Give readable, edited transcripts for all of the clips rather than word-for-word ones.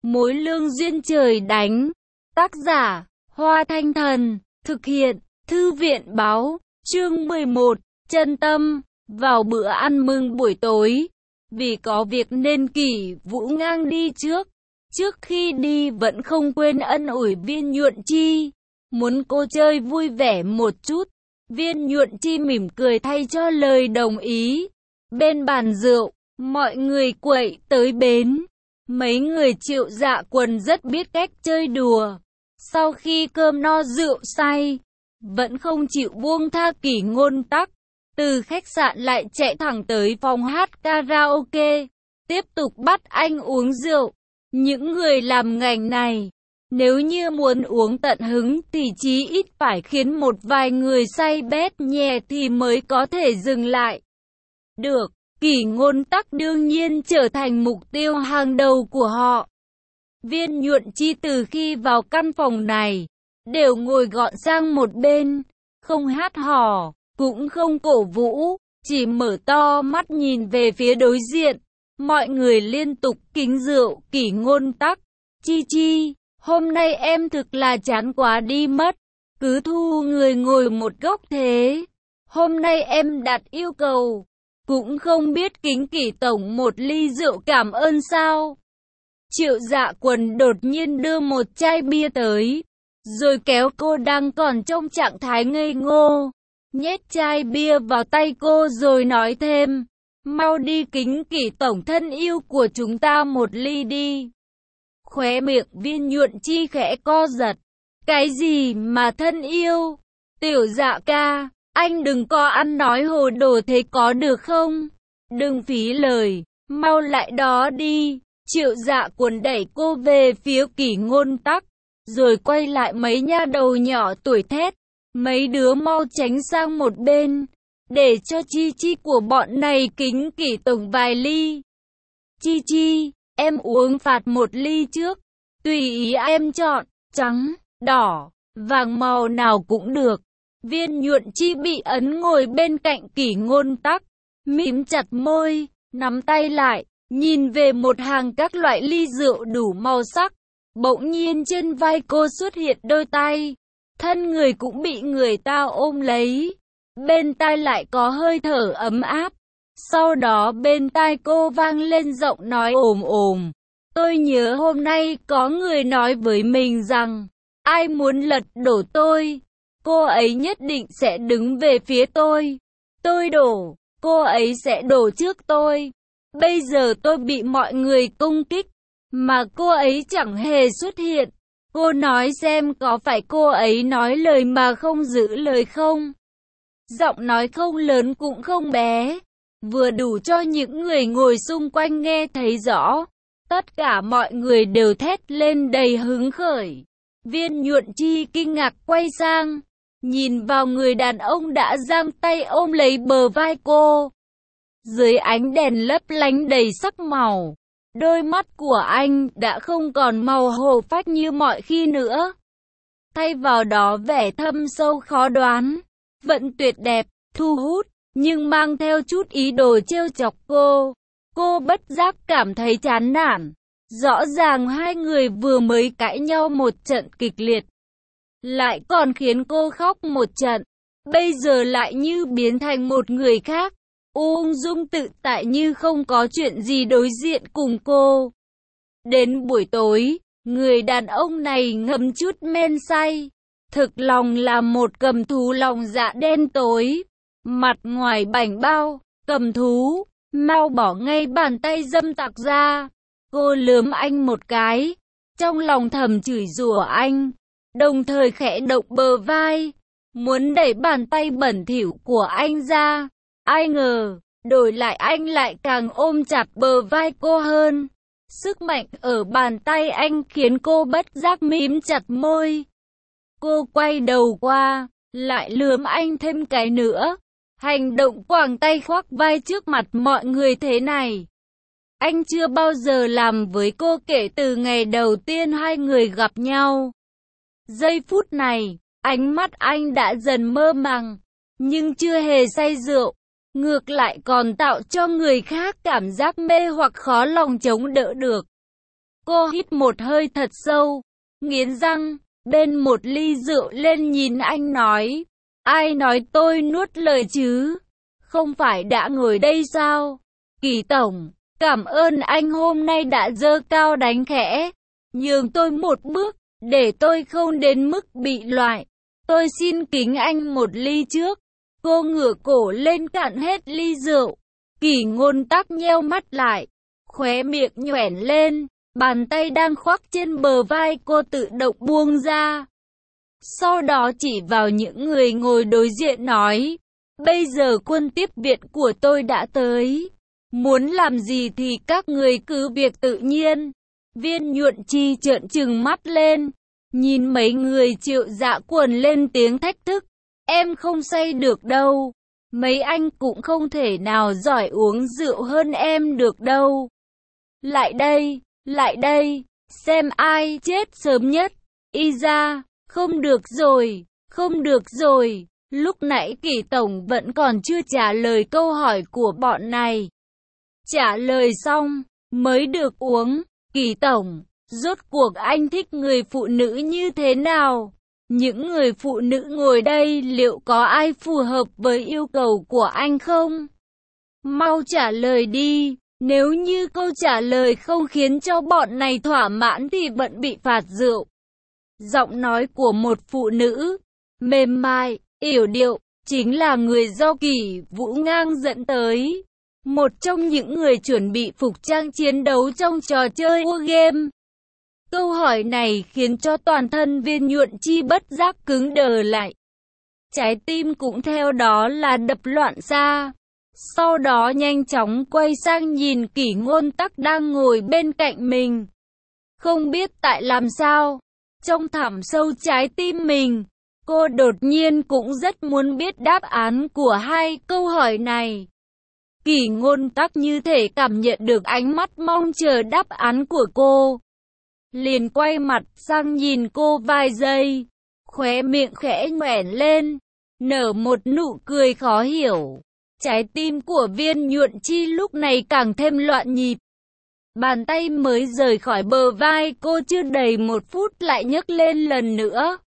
Mối lương duyên trời đánh. Tác giả, Hoa Thanh Thần. Thực hiện, Thư viện Báo. Chương 11, Chân Tâm. Vào bữa ăn mừng buổi tối, vì có việc nên Kỷ Vũ ngang đi trước. Trước khi đi vẫn không quên ân ủi Viên Nhuận Chi, muốn cô chơi vui vẻ một chút. Viên Nhuận Chi mỉm cười thay cho lời đồng ý. Bên bàn rượu, mọi người quậy tới bến. Mấy người Triệu Dạ Quần rất biết cách chơi đùa. Sau khi cơm no rượu say, vẫn không chịu buông tha Kỷ Ngôn Tắc. Từ khách sạn lại chạy thẳng tới phòng hát karaoke, tiếp tục bắt anh uống rượu. Những người làm ngành này, nếu như muốn uống tận hứng thì chí ít phải khiến một vài người say bét nhè thì mới có thể dừng lại được. Kỷ Ngôn Tắc đương nhiên trở thành mục tiêu hàng đầu của họ. Viên Nhuận Chi từ khi vào căn phòng này, đều ngồi gọn sang một bên, không hát hò, cũng không cổ vũ, chỉ mở to mắt nhìn về phía đối diện. Mọi người liên tục kính rượu. Kỷ Ngôn Tắc: Chi Chi, hôm nay em thực là chán quá đi mất, cứ thu người ngồi một góc thế. Hôm nay em đặt yêu cầu, cũng không biết kính Kỷ tổng một ly rượu cảm ơn sao. Triệu Dạ Quần đột nhiên đưa một chai bia tới, rồi kéo cô đang còn trong trạng thái ngây ngô, nhét chai bia vào tay cô rồi nói thêm: mau đi kính Kỷ tổng thân yêu của chúng ta một ly đi. Khóe miệng Viên Nhuận Chi khẽ co giật. Cái gì mà thân yêu? Tiểu Dạ ca, anh đừng có ăn nói hồ đồ thế có được không? Đừng phí lời, mau lại đó đi. Triệu Dạ Quần đẩy cô về phía Kỷ Ngôn Tắc, rồi quay lại mấy nha đầu nhỏ tuổi thét: mấy đứa mau tránh sang một bên, để cho Chi Chi của bọn này kính Kỷ tổng vài ly. Chi Chi, em uống phạt một ly trước, tùy ý em chọn, trắng, đỏ, vàng màu nào cũng được. Viên Nhuận Chi bị ấn ngồi bên cạnh Kỷ Ngôn Tắc, mím chặt môi, nắm tay lại, nhìn về một hàng các loại ly rượu đủ màu sắc. Bỗng nhiên trên vai cô xuất hiện đôi tay, thân người cũng bị người ta ôm lấy. Bên tai lại có hơi thở ấm áp. Sau đó bên tai cô vang lên giọng nói ồm ồm: tôi nhớ hôm nay có người nói với mình rằng, ai muốn lật đổ tôi, cô ấy nhất định sẽ đứng về phía tôi. Tôi đổ, cô ấy sẽ đổ trước tôi. Bây giờ tôi bị mọi người công kích, mà cô ấy chẳng hề xuất hiện. Cô nói xem có phải cô ấy nói lời mà không giữ lời không? Giọng nói không lớn cũng không bé, vừa đủ cho những người ngồi xung quanh nghe thấy rõ. Tất cả mọi người đều thét lên đầy hứng khởi. Viên Nhuận Chi kinh ngạc quay sang, nhìn vào người đàn ông đã giang tay ôm lấy bờ vai cô. Dưới ánh đèn lấp lánh đầy sắc màu, đôi mắt của anh đã không còn màu hồ phách như mọi khi nữa. Thay vào đó vẻ thâm sâu khó đoán, vẫn tuyệt đẹp, thu hút, nhưng mang theo chút ý đồ trêu chọc cô. Cô bất giác cảm thấy chán nản. Rõ ràng hai người vừa mới cãi nhau một trận kịch liệt, lại còn khiến cô khóc một trận. Bây giờ lại như biến thành một người khác, ung dung tự tại như không có chuyện gì đối diện cùng cô. Đến buổi tối, người đàn ông này ngậm chút men say, thực lòng là một cầm thú lòng dạ đen tối, mặt ngoài bảnh bao. Cầm thú, mau bỏ ngay bàn tay dâm tặc ra. Cô lườm anh một cái, trong lòng thầm chửi rủa anh, đồng thời khẽ động bờ vai, muốn đẩy bàn tay bẩn thỉu của anh ra. Ai ngờ, đổi lại anh lại càng ôm chặt bờ vai cô hơn. Sức mạnh ở bàn tay anh khiến cô bất giác mím chặt môi. Cô quay đầu qua, lại lườm anh thêm cái nữa. Hành động quàng tay khoác vai trước mặt mọi người thế này, anh chưa bao giờ làm với cô kể từ ngày đầu tiên hai người gặp nhau. Giây phút này, ánh mắt anh đã dần mơ màng, nhưng chưa hề say rượu. Ngược lại còn tạo cho người khác cảm giác mê hoặc khó lòng chống đỡ được. Cô hít một hơi thật sâu, nghiến răng, bên một ly rượu lên nhìn anh nói. Ai nói tôi nuốt lời chứ? Không phải đã ngồi đây sao? Kỳ tổng, cảm ơn anh hôm nay đã giơ cao đánh khẽ. Nhường tôi một bước, để tôi không đến mức bị loại. Tôi xin kính anh một ly trước. Cô ngửa cổ lên cạn hết ly rượu. Kỷ Ngôn Tắc nheo mắt lại, khóe miệng nhoẻn lên, bàn tay đang khoác trên bờ vai cô tự động buông ra. Sau đó chỉ vào những người ngồi đối diện nói, bây giờ quân tiếp viện của tôi đã tới. Muốn làm gì thì các người cứ việc tự nhiên. Viên Nhuận Chi trợn trừng mắt lên, nhìn mấy người Triệu Dạ Quần lên tiếng thách thức. Em không say được đâu. Mấy anh cũng không thể nào giỏi uống rượu hơn em được đâu. Lại đây, xem ai chết sớm nhất. Y ra, không được rồi, không được rồi. Lúc nãy Kỷ tổng vẫn còn chưa trả lời câu hỏi của bọn này. Trả lời xong, mới được uống. Kỷ tổng, rốt cuộc anh thích người phụ nữ như thế nào? Những người phụ nữ ngồi đây liệu có ai phù hợp với yêu cầu của anh không? Mau trả lời đi, nếu như câu trả lời không khiến cho bọn này thỏa mãn thì vẫn bị phạt rượu. Giọng nói của một phụ nữ, mềm mại, yểu điệu, chính là người do Kỷ Vũ Ngang dẫn tới. Một trong những người chuẩn bị phục trang chiến đấu trong trò chơi War Game. Câu hỏi này khiến cho toàn thân Viên Nhuận Chi bất giác cứng đờ lại. Trái tim cũng theo đó là đập loạn xạ. Sau đó nhanh chóng quay sang nhìn Kỷ Ngôn Tắc đang ngồi bên cạnh mình. Không biết tại làm sao, trong thẳm sâu trái tim mình, cô đột nhiên cũng rất muốn biết đáp án của hai câu hỏi này. Kỷ Ngôn Tắc như thể cảm nhận được ánh mắt mong chờ đáp án của cô. Liền quay mặt sang nhìn cô vài giây, khóe miệng khẽ nhoẻn lên, nở một nụ cười khó hiểu. Trái tim của Viên Nhuận Chi lúc này càng thêm loạn nhịp. Bàn tay mới rời khỏi bờ vai cô chưa đầy một phút lại nhấc lên lần nữa.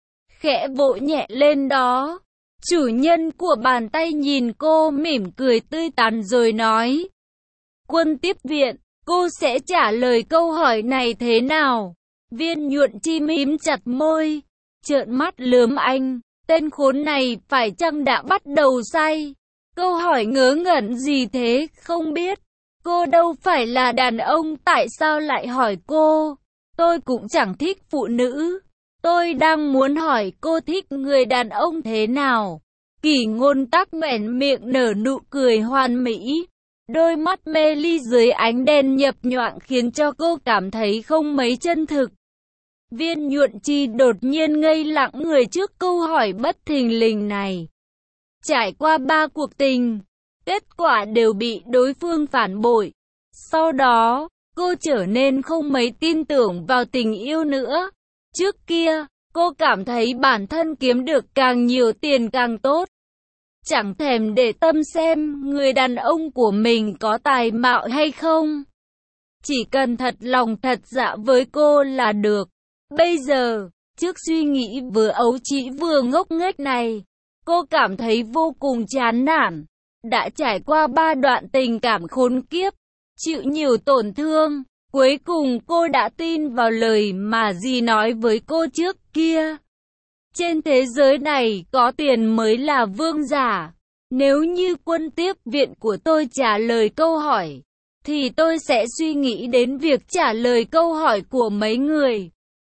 Khẽ vỗ nhẹ lên đó. Chủ nhân của bàn tay nhìn cô mỉm cười tươi tắn rồi nói. Quân tiếp viện, cô sẽ trả lời câu hỏi này thế nào? Viên Nhuận Chi mím chặt môi, trợn mắt lườm anh. Tên khốn này phải chăng đã bắt đầu say? Câu hỏi ngớ ngẩn gì thế không biết. Cô đâu phải là đàn ông, tại sao lại hỏi cô? Tôi cũng chẳng thích phụ nữ. Tôi đang muốn hỏi cô thích người đàn ông thế nào? Kỷ Ngôn Tắc nhoẻn miệng nở nụ cười hoàn mỹ. Đôi mắt mê ly dưới ánh đèn nhập nhoạng khiến cho cô cảm thấy không mấy chân thực. Viên Nhuận Chi đột nhiên ngây lặng người trước câu hỏi bất thình lình này. Trải qua 3 cuộc tình, kết quả đều bị đối phương phản bội. Sau đó, cô trở nên không mấy tin tưởng vào tình yêu nữa. Trước kia, cô cảm thấy bản thân kiếm được càng nhiều tiền càng tốt. Chẳng thèm để tâm xem người đàn ông của mình có tài mạo hay không. Chỉ cần thật lòng thật dạ với cô là được. Bây giờ, trước suy nghĩ vừa ấu trĩ vừa ngốc nghếch này, cô cảm thấy vô cùng chán nản. Đã trải qua 3 đoạn tình cảm khốn kiếp, chịu nhiều tổn thương. Cuối cùng cô đã tin vào lời mà dì nói với cô trước kia. Trên thế giới này có tiền mới là vương giả. Nếu như quân tiếp viện của tôi trả lời câu hỏi, thì tôi sẽ suy nghĩ đến việc trả lời câu hỏi của mấy người.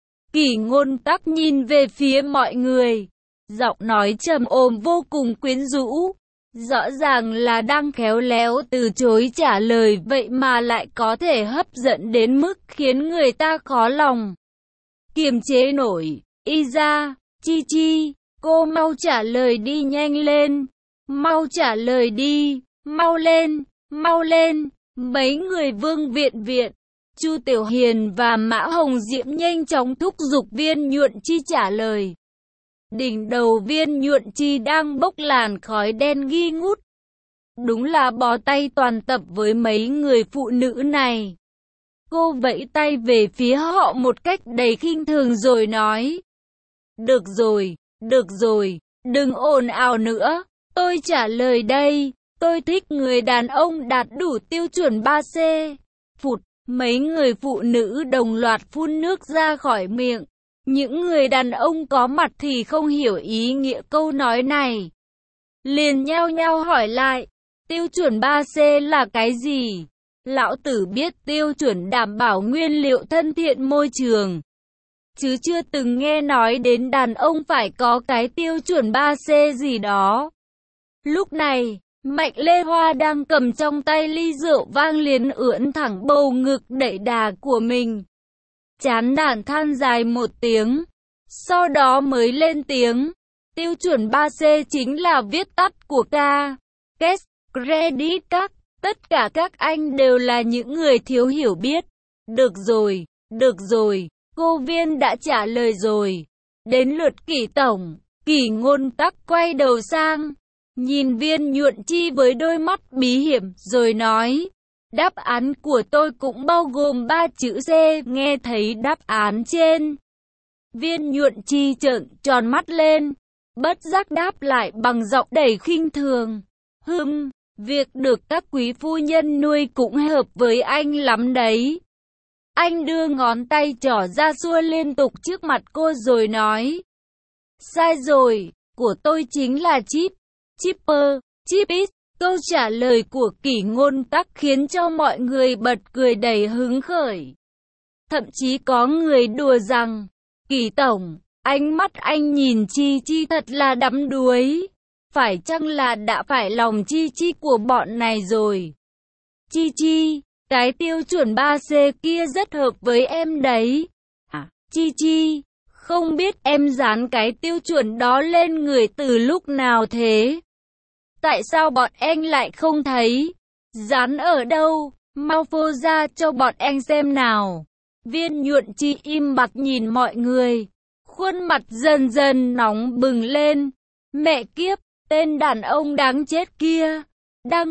Kỷ Ngôn Tắc nhìn về phía mọi người, giọng nói trầm ổn vô cùng quyến rũ. Rõ ràng là đang khéo léo từ chối trả lời, vậy mà lại có thể hấp dẫn đến mức khiến người ta khó lòng kiềm chế nổi. Y ra, Chi Chi, cô mau trả lời đi, nhanh lên. Mau trả lời đi, mau lên, mau lên. Mấy người Vương Viện, Chu Tiểu Hiền và Mã Hồng Diễm nhanh chóng thúc giục Viên Nhuận Chi trả lời. Đỉnh đầu Viên Nhuận Chi đang bốc làn khói đen nghi ngút. Đúng là bó tay toàn tập với mấy người phụ nữ này. Cô vẫy tay về phía họ một cách đầy khinh thường rồi nói. Được rồi, đừng ồn ào nữa, tôi trả lời đây, tôi thích người đàn ông đạt đủ tiêu chuẩn 3C. Phụt, mấy người phụ nữ đồng loạt phun nước ra khỏi miệng. Những người đàn ông có mặt thì không hiểu ý nghĩa câu nói này. Liền nhao nhao hỏi lại, tiêu chuẩn 3C là cái gì? Lão tử biết tiêu chuẩn đảm bảo nguyên liệu thân thiện môi trường, chứ chưa từng nghe nói đến đàn ông phải có cái tiêu chuẩn 3C gì đó. Lúc này, Mạnh Lê Hoa đang cầm trong tay ly rượu vang liền ưỡn thẳng bầu ngực đẩy đà của mình. Chán nản than dài một tiếng, sau đó mới lên tiếng. Tiêu chuẩn 3C chính là viết tắt của Cash Credit Card. Tất cả các anh đều là những người thiếu hiểu biết. Được rồi, cô Viên đã trả lời rồi. Đến lượt Kỷ tổng. Kỷ Ngôn Tắc quay đầu sang, nhìn Viên Nhuận Chi với đôi mắt bí hiểm rồi nói. Đáp án của tôi cũng bao gồm 3 chữ C. Nghe thấy đáp án trên, Viên Nhuận Chi trợn tròn mắt lên, bất giác đáp lại bằng giọng đầy khinh thường. Việc được các quý phu nhân nuôi cũng hợp với anh lắm đấy. Anh đưa ngón tay trỏ ra xua liên tục trước mặt cô rồi nói. Sai rồi, của tôi chính là Chipit. Câu trả lời của Kỷ Ngôn Tắc khiến cho mọi người bật cười đầy hứng khởi. Thậm chí có người đùa rằng, Kỷ tổng, ánh mắt anh nhìn Chi thật là đắm đuối. Phải chăng là đã phải lòng Chi của bọn này rồi? Chi, cái tiêu chuẩn 3C kia rất hợp với em đấy. Chi, không biết em dán cái tiêu chuẩn đó lên người từ lúc nào thế? Tại sao bọn anh lại không thấy? Dán ở đâu? Mau phô ra cho bọn anh xem nào. Viên Nhuận Chi im bặt nhìn mọi người. Khuôn mặt dần dần nóng bừng lên. Mẹ kiếp, tên đàn ông đáng chết kia. Đang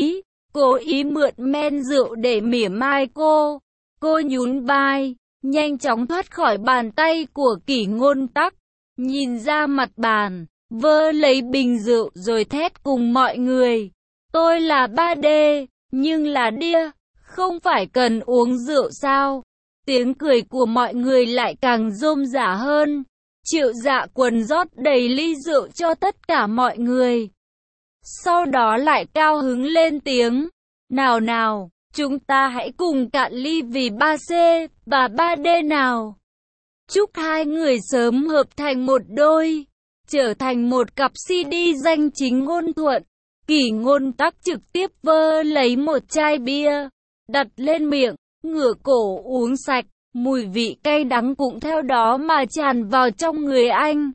cố ý mượn men rượu để mỉa mai cô. Cô nhún vai, nhanh chóng thoát khỏi bàn tay của Kỷ Ngôn Tắc. Nhìn ra mặt bàn, vơ lấy bình rượu rồi thét cùng mọi người. Tôi là 3D, nhưng là đia, không phải cần uống rượu sao? Tiếng cười của mọi người lại càng rôm rả hơn. Triệu Dạ Quần rót đầy ly rượu cho tất cả mọi người. Sau đó lại cao hứng lên tiếng. Nào, chúng ta hãy cùng cạn ly vì 3C và 3D nào. Chúc hai người sớm hợp thành một đôi, trở thành một cặp CD danh chính ngôn thuận. Kỷ Ngôn Tắc trực tiếp vơ lấy một chai bia, đặt lên miệng, ngửa cổ uống sạch. Mùi vị cay đắng cũng theo đó mà tràn vào trong người anh.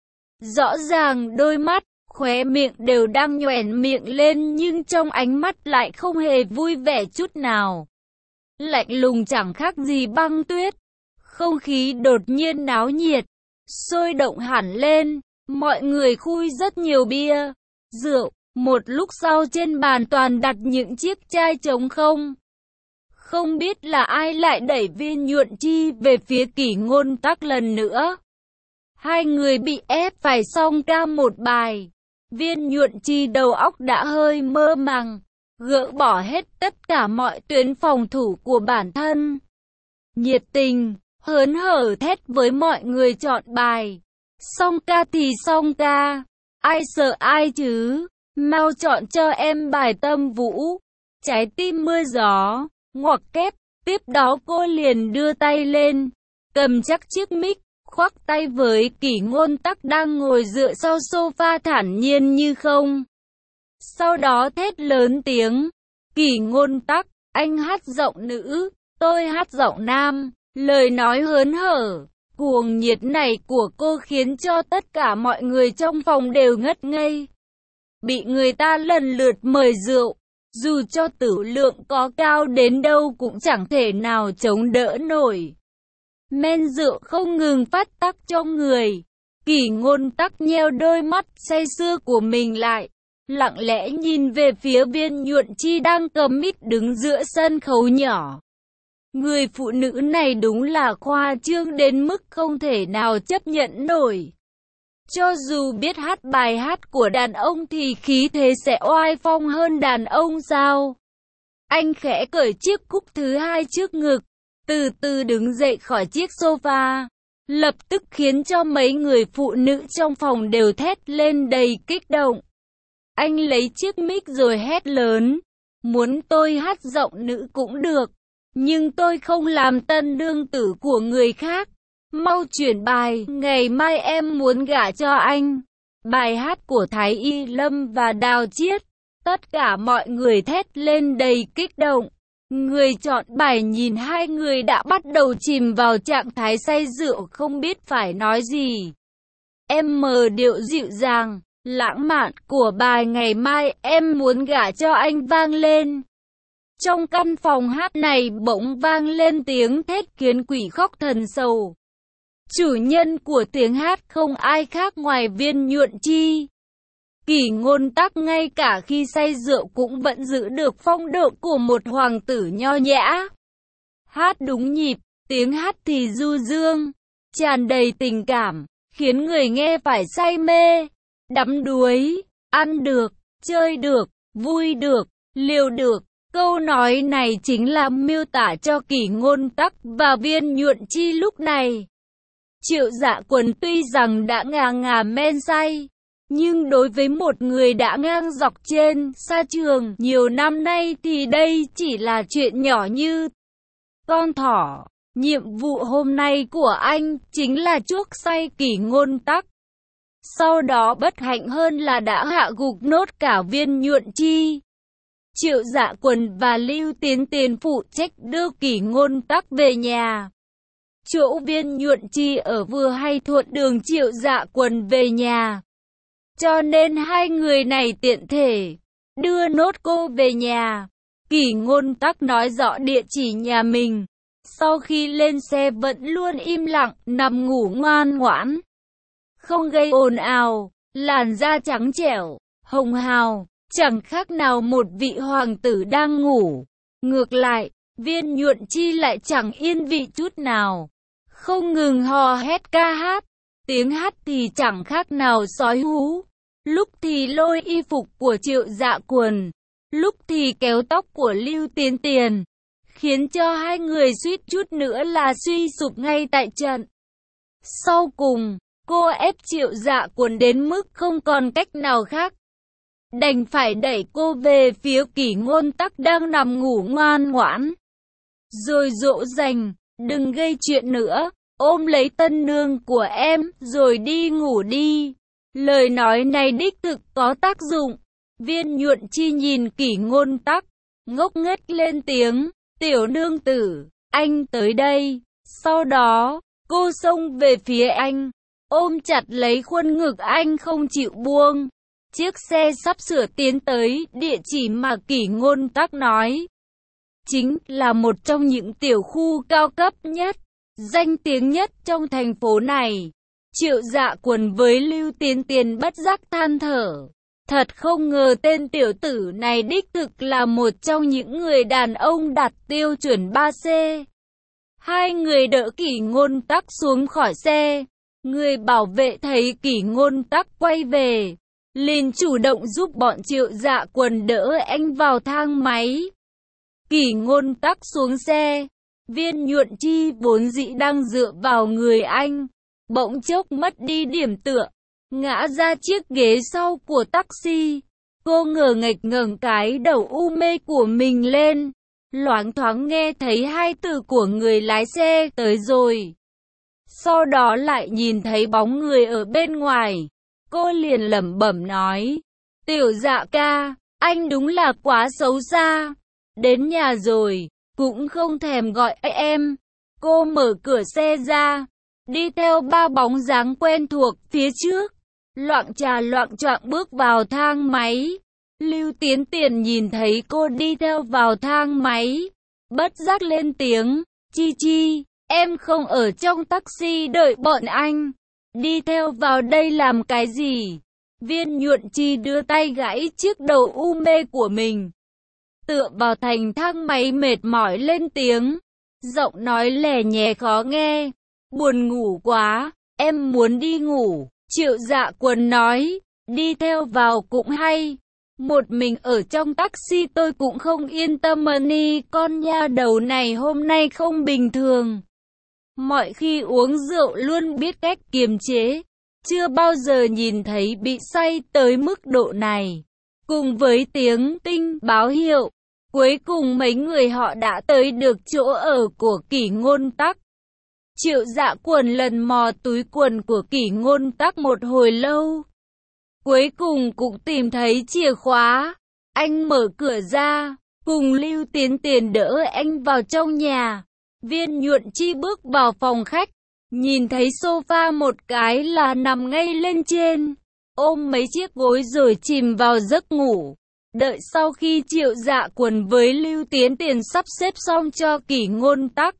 Rõ ràng đôi mắt, khóe miệng đều đang nhoẻn miệng lên nhưng trong ánh mắt lại không hề vui vẻ chút nào. Lạnh lùng chẳng khác gì băng tuyết. Không khí đột nhiên náo nhiệt, sôi động hẳn lên. Mọi người khui rất nhiều bia, rượu. Một lúc sau trên bàn toàn đặt những chiếc chai trống không. Không biết là ai lại đẩy Viên Nhuận Chi về phía Kỷ Ngôn Tắc lần nữa. Hai người bị ép phải song ca một bài. Viên Nhuận Chi đầu óc đã hơi mơ màng, gỡ bỏ hết tất cả mọi tuyến phòng thủ của bản thân. Nhiệt tình, hớn hở thét với mọi người chọn bài. Song ca thì song ca, ai sợ ai chứ, mau chọn cho em bài Tâm Vũ, Trái tim mưa gió. Ngoặc kép, tiếp đó cô liền đưa tay lên, cầm chắc chiếc mic, khoác tay với Kỷ Ngôn Tắc đang ngồi dựa sau sofa thản nhiên như không. Sau đó thét lớn tiếng, Kỷ Ngôn Tắc, anh hát giọng nữ, tôi hát giọng nam. Lời nói hớn hở, cuồng nhiệt này của cô khiến cho tất cả mọi người trong phòng đều ngất ngây. Bị người ta lần lượt mời rượu, dù cho tử lượng có cao đến đâu cũng chẳng thể nào chống đỡ nổi. Men rượu không ngừng phát tắc trong người. Kỷ Ngôn Tắc nheo đôi mắt say sưa của mình lại, lặng lẽ nhìn về phía Viên Nhuận Chi đang cầm mic đứng giữa sân khấu nhỏ. Người phụ nữ này đúng là khoa trương đến mức không thể nào chấp nhận nổi. Cho dù biết hát bài hát của đàn ông thì khí thế sẽ oai phong hơn đàn ông sao? Anh khẽ cởi chiếc cúc thứ hai trước ngực, từ từ đứng dậy khỏi chiếc sofa, lập tức khiến cho mấy người phụ nữ trong phòng đều thét lên đầy kích động. Anh lấy chiếc mic rồi hét lớn, muốn tôi hát giọng nữ cũng được, nhưng tôi không làm tân nương tử của người khác. Mau chuyển bài, ngày mai em muốn gả cho anh. Bài hát của Thái Y Lâm và Đào Chiết. Tất cả mọi người thét lên đầy kích động. Người chọn bài nhìn hai người đã bắt đầu chìm vào trạng thái say rượu không biết phải nói gì. Em mờ điệu dịu dàng, lãng mạn của bài ngày mai em muốn gả cho anh vang lên. Trong căn phòng hát này bỗng vang lên tiếng thét khiến quỷ khóc thần sầu. Chủ nhân của tiếng hát không ai khác ngoài Viên Nhuận Chi. Kỷ Ngôn Tắc ngay cả khi say rượu cũng vẫn giữ được phong độ của một hoàng tử nho nhã. Hát đúng nhịp, tiếng hát thì du dương, tràn đầy tình cảm, khiến người nghe phải say mê, đắm đuối, ăn được, chơi được, vui được, liều được. Câu nói này chính là miêu tả cho Kỷ Ngôn Tắc và Viên Nhuận Chi lúc này. Triệu Dạ Quần tuy rằng đã ngà men say, nhưng đối với một người đã ngang dọc trên sa trường nhiều năm nay thì đây chỉ là chuyện nhỏ như con thỏ. Nhiệm vụ hôm nay của anh chính là chuốc say Kỷ Ngôn Tắc. Sau đó bất hạnh hơn là đã hạ gục nốt cả Viên Nhuận Chi. Triệu Dạ Quần và Lưu Tiến Tiền phụ trách đưa Kỷ Ngôn Tắc về nhà. Chỗ Viên Nhuận Chi ở vừa hay thuận đường Triệu Dạ Quần về nhà. Cho nên hai người này tiện thể đưa nốt cô về nhà. Kỷ Ngôn Tắc nói rõ địa chỉ nhà mình. Sau khi lên xe vẫn luôn im lặng, nằm ngủ ngoan ngoãn, không gây ồn ào, làn da trắng trẻo, hồng hào, chẳng khác nào một vị hoàng tử đang ngủ. Ngược lại, Viên Nhuận Chi lại chẳng yên vị chút nào, không ngừng hò hét ca hát. Tiếng hát thì chẳng khác nào sói hú, lúc thì lôi y phục của Triệu Dạ Quần, lúc thì kéo tóc của Lưu Tiến Tiền, khiến cho hai người suýt chút nữa là suy sụp ngay tại trận. Sau cùng, cô ép Triệu Dạ Quần đến mức không còn cách nào khác, đành phải đẩy cô về phía Kỷ Ngôn Tắc đang nằm ngủ ngoan ngoãn, rồi dỗ dành, đừng gây chuyện nữa, ôm lấy tân nương của em, rồi đi ngủ đi. Lời nói này đích thực có tác dụng. Viên Nhuận Chi nhìn Kỷ Ngôn Tắc, ngốc nghếch lên tiếng, tiểu nương tử, anh tới đây. Sau đó, cô xông về phía anh, ôm chặt lấy khuôn ngực anh không chịu buông. Chiếc xe sắp sửa tiến tới địa chỉ mà Kỷ Ngôn Tắc nói. Chính là một trong những tiểu khu cao cấp nhất, danh tiếng nhất trong thành phố này. Triệu Dạ Quần với Lưu Tiến Tiền bất giác than thở. Thật không ngờ tên tiểu tử này đích thực là một trong những người đàn ông đạt tiêu chuẩn 3C. Hai người đỡ Kỷ Ngôn Tắc xuống khỏi xe. Người bảo vệ thấy Kỷ Ngôn Tắc quay về, liền chủ động giúp bọn Triệu Dạ Quần đỡ anh vào thang máy. Kỷ Ngôn Tắc xuống xe. Viên Nhuận Chi vốn dĩ đang dựa vào người anh, bỗng chốc mất đi điểm tựa, ngã ra chiếc ghế sau của taxi. Cô ngờ nghệch ngẩng cái đầu u mê của mình lên, loáng thoáng nghe thấy hai từ của người lái xe tới rồi. Sau đó lại nhìn thấy bóng người ở bên ngoài. Cô liền lẩm bẩm nói, tiểu Dạ ca, anh đúng là quá xấu xa. Đến nhà rồi, cũng không thèm gọi em. Cô mở cửa xe ra, đi theo ba bóng dáng quen thuộc phía trước, loạng trà loạng choạng bước vào thang máy. Lưu Tiến Tiền nhìn thấy cô đi theo vào thang máy, bất giác lên tiếng, Chi Chi, em không ở trong taxi đợi bọn anh, đi theo vào đây làm cái gì? Viên Nhuận Chi đưa tay gãi chiếc đầu u mê của mình, tựa vào thành thang máy mệt mỏi lên tiếng, giọng nói lè nhè khó nghe. Buồn ngủ quá, em muốn đi ngủ. Triệu Dạ Quần nói, đi theo vào cũng hay. Một mình ở trong taxi tôi cũng không yên tâm ni, con nha đầu này hôm nay không bình thường. Mọi khi uống rượu luôn biết cách kiềm chế, chưa bao giờ nhìn thấy bị say tới mức độ này. Cùng với tiếng tinh báo hiệu, cuối cùng mấy người họ đã tới được chỗ ở của Kỷ Ngôn Tắc. Triệu Dạ Quần lần mò túi quần của Kỷ Ngôn Tắc một hồi lâu. Cuối cùng cũng tìm thấy chìa khóa. Anh mở cửa ra, cùng Lưu Tiến Tiền đỡ anh vào trong nhà. Viên Nhuận Chi bước vào phòng khách, nhìn thấy sofa một cái là nằm ngay lên trên, ôm mấy chiếc gối rồi chìm vào giấc ngủ. Đợi sau khi Triệu Dạ Quần với Lưu Tiến Tiền sắp xếp xong cho Kỷ Ngôn Tắc,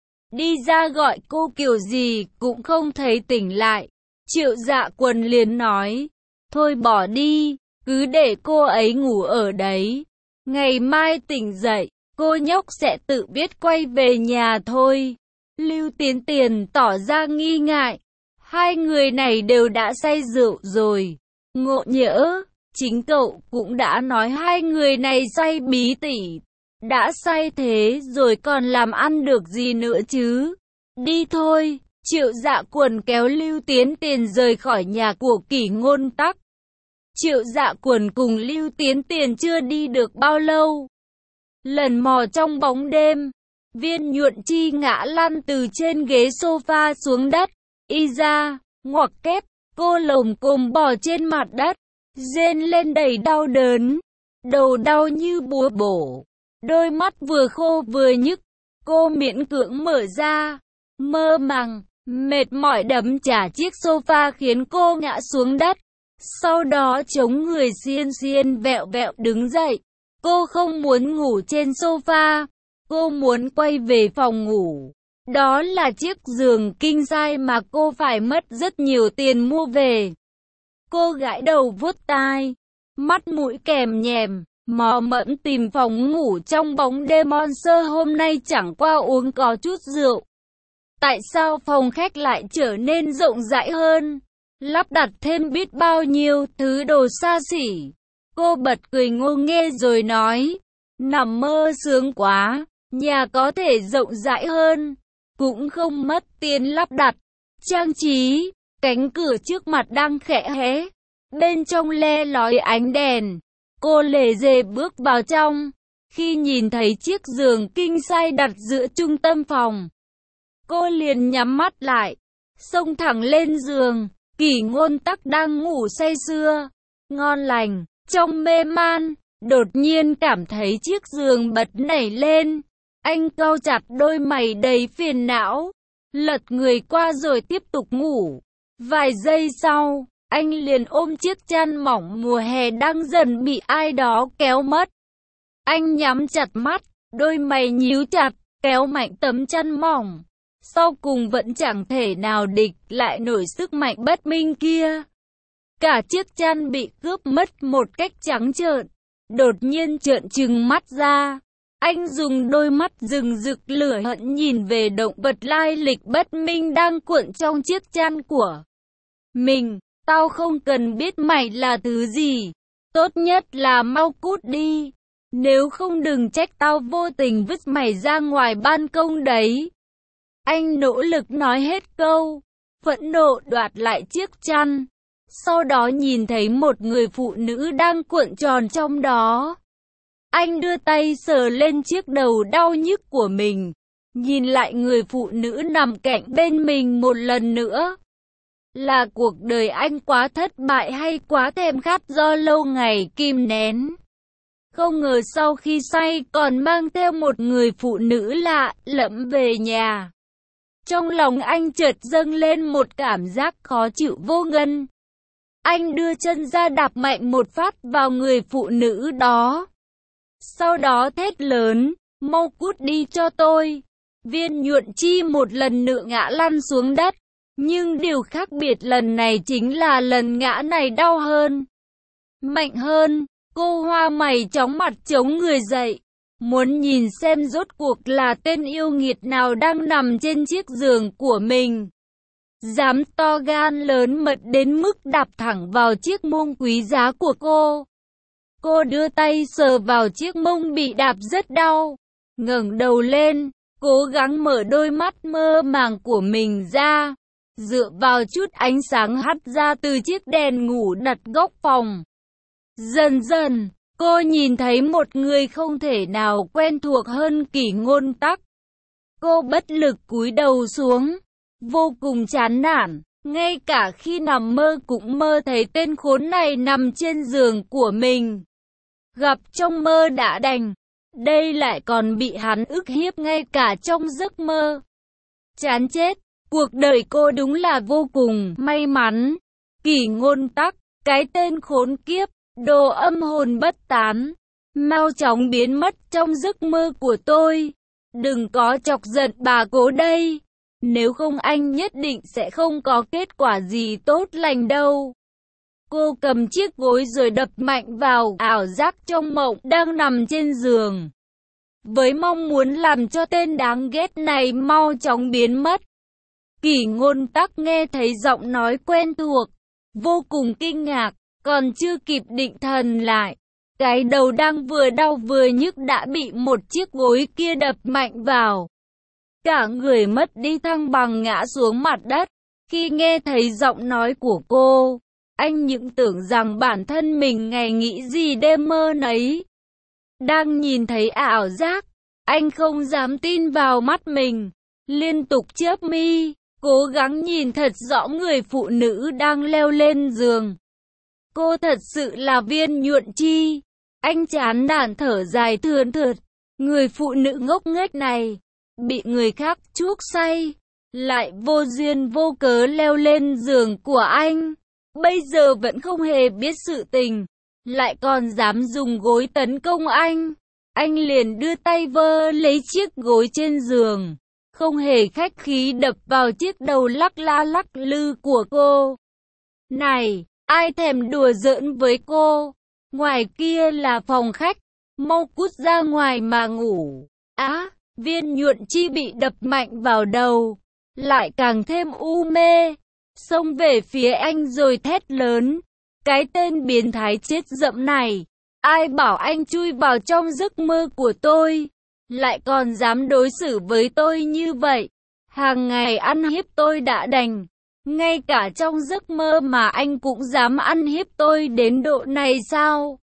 đi ra gọi cô kiểu gì cũng không thấy tỉnh lại. Triệu Dạ Quần liền nói, thôi bỏ đi, cứ để cô ấy ngủ ở đấy. Ngày mai tỉnh dậy, cô nhóc sẽ tự biết quay về nhà thôi. Lưu Tiến Tiền tỏ ra nghi ngại. Hai người này đều đã say rượu rồi. Ngộ nhỡ, chính cậu cũng đã nói hai người này say bí tỉ. Đã say thế rồi còn làm ăn được gì nữa chứ? Đi thôi. Triệu Dạ Quần kéo Lưu Tiến Tiền rời khỏi nhà của Kỷ Ngôn Tắc. Triệu Dạ Quần cùng Lưu Tiến Tiền chưa đi được bao lâu. Lần mò trong bóng đêm, Viên Nhuận Chi ngã lăn từ trên ghế sofa xuống đất. Y ra, ngoặc kép, cô lồm cồm bò trên mặt đất, rên lên đầy đau đớn. Đầu đau như búa bổ, đôi mắt vừa khô vừa nhức. Cô miễn cưỡng mở ra, mơ màng, mệt mỏi đấm trả chiếc sofa khiến cô ngã xuống đất. Sau đó chống người xiên xiên vẹo vẹo đứng dậy. Cô không muốn ngủ trên sofa, cô muốn quay về phòng ngủ. Đó là chiếc giường king size mà cô phải mất rất nhiều tiền mua về. Cô gãi đầu vuốt tai, mắt mũi kèm nhèm, mò mẫm tìm phòng ngủ trong bóng đêm. Monster hôm nay chẳng qua uống có chút rượu. Tại sao phòng khách lại trở nên rộng rãi hơn? Lắp đặt thêm biết bao nhiêu thứ đồ xa xỉ. Cô bật cười ngô nghê rồi nói, nằm mơ sướng quá, nhà có thể rộng rãi hơn, cũng không mất tiền lắp đặt, trang trí. Cánh cửa trước mặt đang khẽ hé, bên trong le lói ánh đèn. Cô lề dề bước vào trong, khi nhìn thấy chiếc giường king size đặt giữa trung tâm phòng, cô liền nhắm mắt lại, xông thẳng lên giường. Kỷ Ngôn Tắc đang ngủ say sưa, ngon lành. Trong mê man, đột nhiên cảm thấy chiếc giường bật nảy lên. Anh cau chặt đôi mày đầy phiền não, lật người qua rồi tiếp tục ngủ. Vài giây sau, anh liền ôm chiếc chăn mỏng mùa hè đang dần bị ai đó kéo mất. Anh nhắm chặt mắt, đôi mày nhíu chặt, kéo mạnh tấm chăn mỏng. Sau cùng vẫn chẳng thể nào địch lại nổi sức mạnh bất minh kia. Cả chiếc chăn bị cướp mất một cách trắng trợn. Đột nhiên trợn trừng mắt ra, anh dùng đôi mắt rừng rực lửa hận nhìn về động vật lai lịch bất minh đang cuộn trong chiếc chăn của mình. Tao không cần biết mày là thứ gì, tốt nhất là mau cút đi, nếu không đừng trách tao vô tình vứt mày ra ngoài ban công đấy. Anh nỗ lực nói hết câu, phẫn nộ đoạt lại chiếc chăn. Sau đó nhìn thấy một người phụ nữ đang cuộn tròn trong đó. Anh đưa tay sờ lên chiếc đầu đau nhức của mình, nhìn lại người phụ nữ nằm cạnh bên mình một lần nữa. Là cuộc đời anh quá thất bại hay quá thèm khát do lâu ngày kìm nén? Không ngờ sau khi say còn mang theo một người phụ nữ lạ lẫm về nhà. Trong lòng anh chợt dâng lên một cảm giác khó chịu vô ngân. Anh đưa chân ra đạp mạnh một phát vào người phụ nữ đó. Sau đó thét lớn, mau cút đi cho tôi. Viên Nhuận Chi một lần nữa ngã lăn xuống đất. Nhưng điều khác biệt lần này chính là lần ngã này đau hơn, mạnh hơn. Cô hoa mày chóng mặt chống người dậy. muốn nhìn xem rốt cuộc là tên yêu nghiệt nào đang nằm trên chiếc giường của mình. Dám to gan lớn mật đến mức đạp thẳng vào chiếc mông quý giá của cô. Cô đưa tay sờ vào chiếc mông bị đạp rất đau, ngẩng đầu lên, cố gắng mở đôi mắt mơ màng của mình ra, dựa vào chút ánh sáng hắt ra từ chiếc đèn ngủ đặt góc phòng. Dần dần, cô nhìn thấy một người không thể nào quen thuộc hơn Kỷ Ngôn Tắc. Cô bất lực cúi đầu xuống, vô cùng chán nản, ngay cả khi nằm mơ cũng mơ thấy tên khốn này nằm trên giường của mình. Gặp trong mơ đã đành, đây lại còn bị hắn ức hiếp ngay cả trong giấc mơ. Chán chết, cuộc đời cô đúng là vô cùng may mắn. Kỷ Ngôn Tắc, cái tên khốn kiếp, đồ âm hồn bất tán, mau chóng biến mất trong giấc mơ của tôi. Đừng có chọc giận bà cố đây, nếu không anh nhất định sẽ không có kết quả gì tốt lành đâu. Cô cầm chiếc gối rồi đập mạnh vào ảo giác trong mộng đang nằm trên giường, với mong muốn làm cho tên đáng ghét này mau chóng biến mất. Kỷ Ngôn Tắc nghe thấy giọng nói quen thuộc, vô cùng kinh ngạc, còn chưa kịp định thần lại, cái đầu đang vừa đau vừa nhức đã bị một chiếc gối kia đập mạnh vào. Cả người mất đi thăng bằng ngã xuống mặt đất. Khi nghe thấy giọng nói của cô, anh những tưởng rằng bản thân mình ngày nghĩ gì đêm mơ nấy. Đang nhìn thấy ảo giác, anh không dám tin vào mắt mình, liên tục chớp mi, cố gắng nhìn thật rõ người phụ nữ đang leo lên giường. Cô thật sự là Viên Nhuận Chi. Anh chán nản thở dài thườn thượt. Người phụ nữ ngốc nghếch này, bị người khác chuốc say, lại vô duyên vô cớ leo lên giường của anh. Bây giờ vẫn không hề biết sự tình, lại còn dám dùng gối tấn công anh. Anh liền đưa tay vơ lấy chiếc gối trên giường, không hề khách khí đập vào chiếc đầu lắc la lắc lư của cô. Này, ai thèm đùa giỡn với cô? Ngoài kia là phòng khách, mau cút ra ngoài mà ngủ. Viên Nhuận Chi bị đập mạnh vào đầu, lại càng thêm u mê, xông về phía anh rồi thét lớn. Cái tên biến thái chết dẫm này, ai bảo anh chui vào trong giấc mơ của tôi, lại còn dám đối xử với tôi như vậy. Hàng ngày ăn hiếp tôi đã đành, ngay cả trong giấc mơ mà anh cũng dám ăn hiếp tôi đến độ này sao?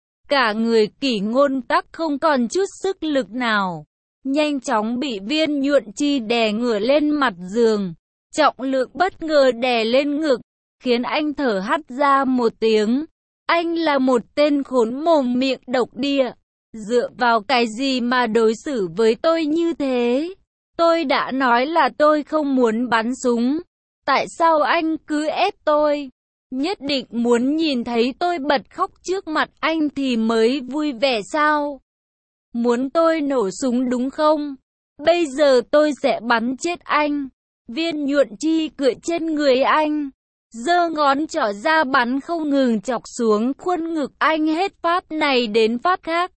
Cả người Kỷ Ngôn Tắc không còn chút sức lực nào, nhanh chóng bị Viên Nhuận Chi đè ngửa lên mặt giường, trọng lượng bất ngờ đè lên ngực, khiến anh thở hắt ra một tiếng. Anh là một tên khốn mồm miệng độc địa, dựa vào cái gì mà đối xử với tôi như thế? Tôi đã nói là tôi không muốn bắn súng, tại sao anh cứ ép tôi? Nhất định muốn nhìn thấy tôi bật khóc trước mặt anh thì mới vui vẻ sao? Muốn tôi nổ súng đúng không? Bây giờ tôi sẽ bắn chết anh. Viên Nhuận Chi cựa trên người anh, giơ ngón trỏ ra bắn không ngừng chọc xuống khuôn ngực anh hết phát này đến phát khác.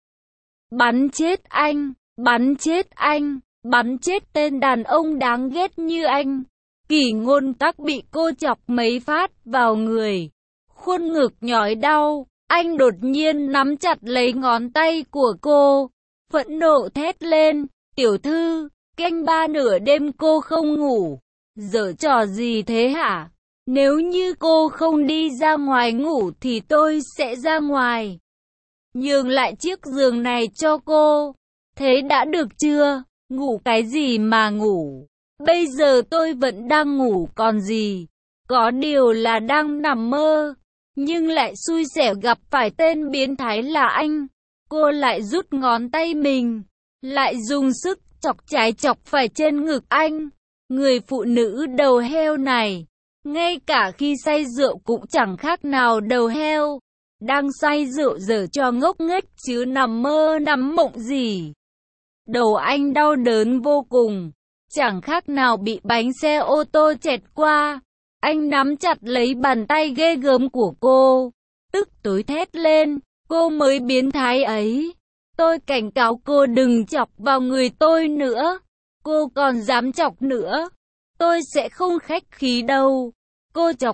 Bắn chết anh, bắn chết anh, bắn chết tên đàn ông đáng ghét như anh. Kỷ Ngôn Tắc bị cô chọc mấy phát vào người, khuôn ngực nhói đau. Anh đột nhiên nắm chặt lấy ngón tay của cô, phẫn nộ thét lên. Tiểu thư, canh ba nửa đêm cô không ngủ, giở trò gì thế hả? Nếu như cô không đi ra ngoài ngủ thì tôi sẽ ra ngoài, nhường lại chiếc giường này cho cô. Thế đã được chưa? Ngủ cái gì mà ngủ? Bây giờ tôi vẫn đang ngủ còn gì. Có điều là đang nằm mơ, nhưng lại xui xẻo gặp phải tên biến thái là anh. Cô lại rút ngón tay mình, lại dùng sức chọc trái chọc phải trên ngực anh. Người phụ nữ đầu heo này, ngay cả khi say rượu cũng chẳng khác nào đầu heo. Đang say rượu giở cho ngốc nghếch chứ nằm mơ nằm mộng gì. Đầu anh đau đớn vô cùng, chẳng khác nào bị bánh xe ô tô chẹt qua. Anh nắm chặt lấy bàn tay ghê gớm của cô, tức tối thét lên. Cô mới biến thái ấy, Tôi cảnh cáo cô đừng chọc vào người tôi nữa. Cô còn dám chọc nữa, tôi sẽ không khách khí đâu. Cô chọc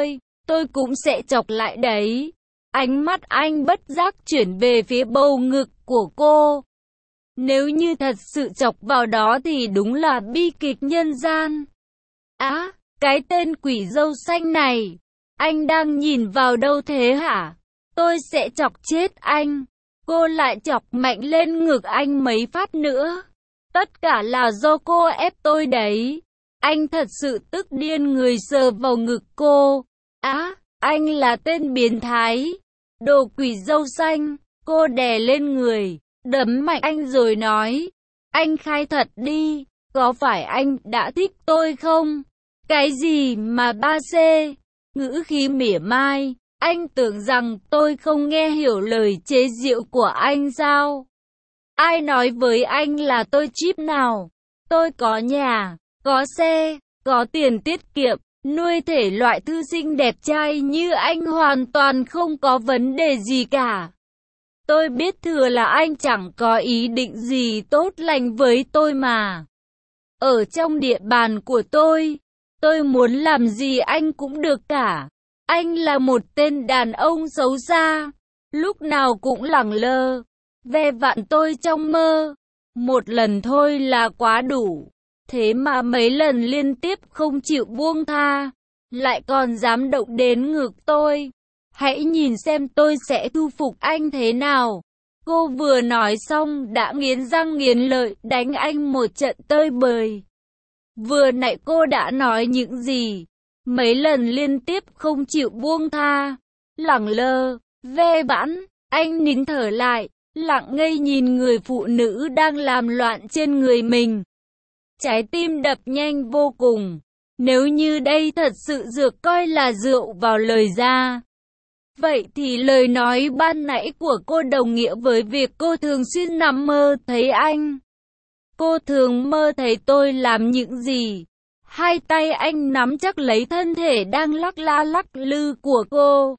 tôi cũng sẽ chọc lại đấy. Ánh mắt anh bất giác chuyển về phía bầu ngực của cô. Nếu như thật sự chọc vào đó thì đúng là bi kịch nhân gian. Á, cái tên quỷ râu xanh này, anh đang nhìn vào đâu thế hả? Tôi sẽ chọc chết anh. Cô lại chọc mạnh lên ngực anh mấy phát nữa. Tất cả là do cô ép tôi đấy. Anh thật sự tức điên người sờ vào ngực cô. Á, anh là tên biến thái. Đồ quỷ râu xanh. Cô đè lên người, đấm mạnh anh rồi nói. Anh khai thật đi, có phải anh đã thích tôi không? Cái gì mà 3C? Ngữ khí mỉa mai. Anh tưởng rằng tôi không nghe hiểu lời chế giễu của anh sao? Ai nói với anh là tôi cheap nào? Tôi có nhà, có xe, có tiền tiết kiệm, nuôi thể loại thư sinh đẹp trai như anh hoàn toàn không có vấn đề gì cả. Tôi biết thừa là anh chẳng có ý định gì tốt lành với tôi mà. Ở trong địa bàn của tôi muốn làm gì anh cũng được cả. Anh là một tên đàn ông xấu xa, lúc nào cũng lẳng lơ, ve vãn tôi trong mơ. Một lần thôi là quá đủ, thế mà mấy lần liên tiếp không chịu buông tha, lại còn dám động đến ngực tôi. Hãy nhìn xem tôi sẽ thu phục anh thế nào. Cô vừa nói xong đã nghiến răng nghiến lợi đánh anh một trận tơi bời. Vừa nãy cô đã nói những gì? Mấy lần liên tiếp không chịu buông tha, lẳng lơ, ve vãn. Anh nín thở lại, lặng ngây nhìn người phụ nữ đang làm loạn trên người mình. Trái tim đập nhanh vô cùng. Nếu như đây thật sự được coi là rượu vào lời ra, vậy thì lời nói ban nãy của cô đồng nghĩa với việc cô thường xuyên nằm mơ thấy anh. Cô thường mơ thấy tôi làm những gì? Hai tay anh nắm chắc lấy thân thể đang lắc la lắc lư của cô.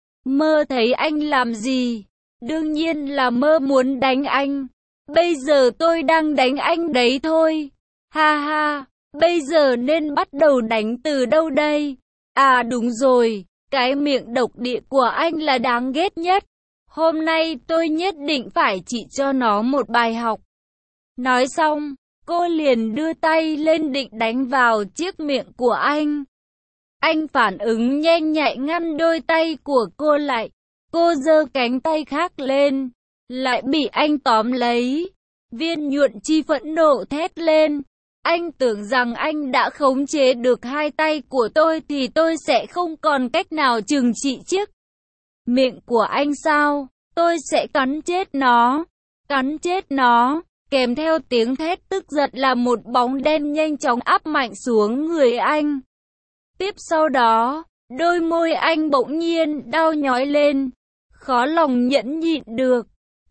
Mơ thấy anh làm gì? Đương nhiên là mơ muốn đánh anh. Bây giờ tôi đang đánh anh đấy thôi. Ha ha, bây giờ nên bắt đầu đánh từ đâu đây? À đúng rồi, cái miệng độc địa của anh là đáng ghét nhất. Hôm nay tôi nhất định phải chỉ cho nó một bài học. Nói xong, cô liền đưa tay lên định đánh vào chiếc miệng của anh. Anh phản ứng nhanh nhạy ngăn đôi tay của cô lại. Cô giơ cánh tay khác lên, lại bị anh tóm lấy. Viên nhuận chi phẫn nộ thét lên. Anh tưởng rằng anh đã khống chế được hai tay của tôi thì tôi sẽ không còn cách nào trừng trị chiếc miệng của anh sao? Tôi sẽ cắn chết nó. Cắn chết nó. Kèm theo tiếng thét tức giận là một bóng đen nhanh chóng áp mạnh xuống người anh. Tiếp sau đó, đôi môi anh bỗng nhiên đau nhói lên. Khó lòng nhẫn nhịn được.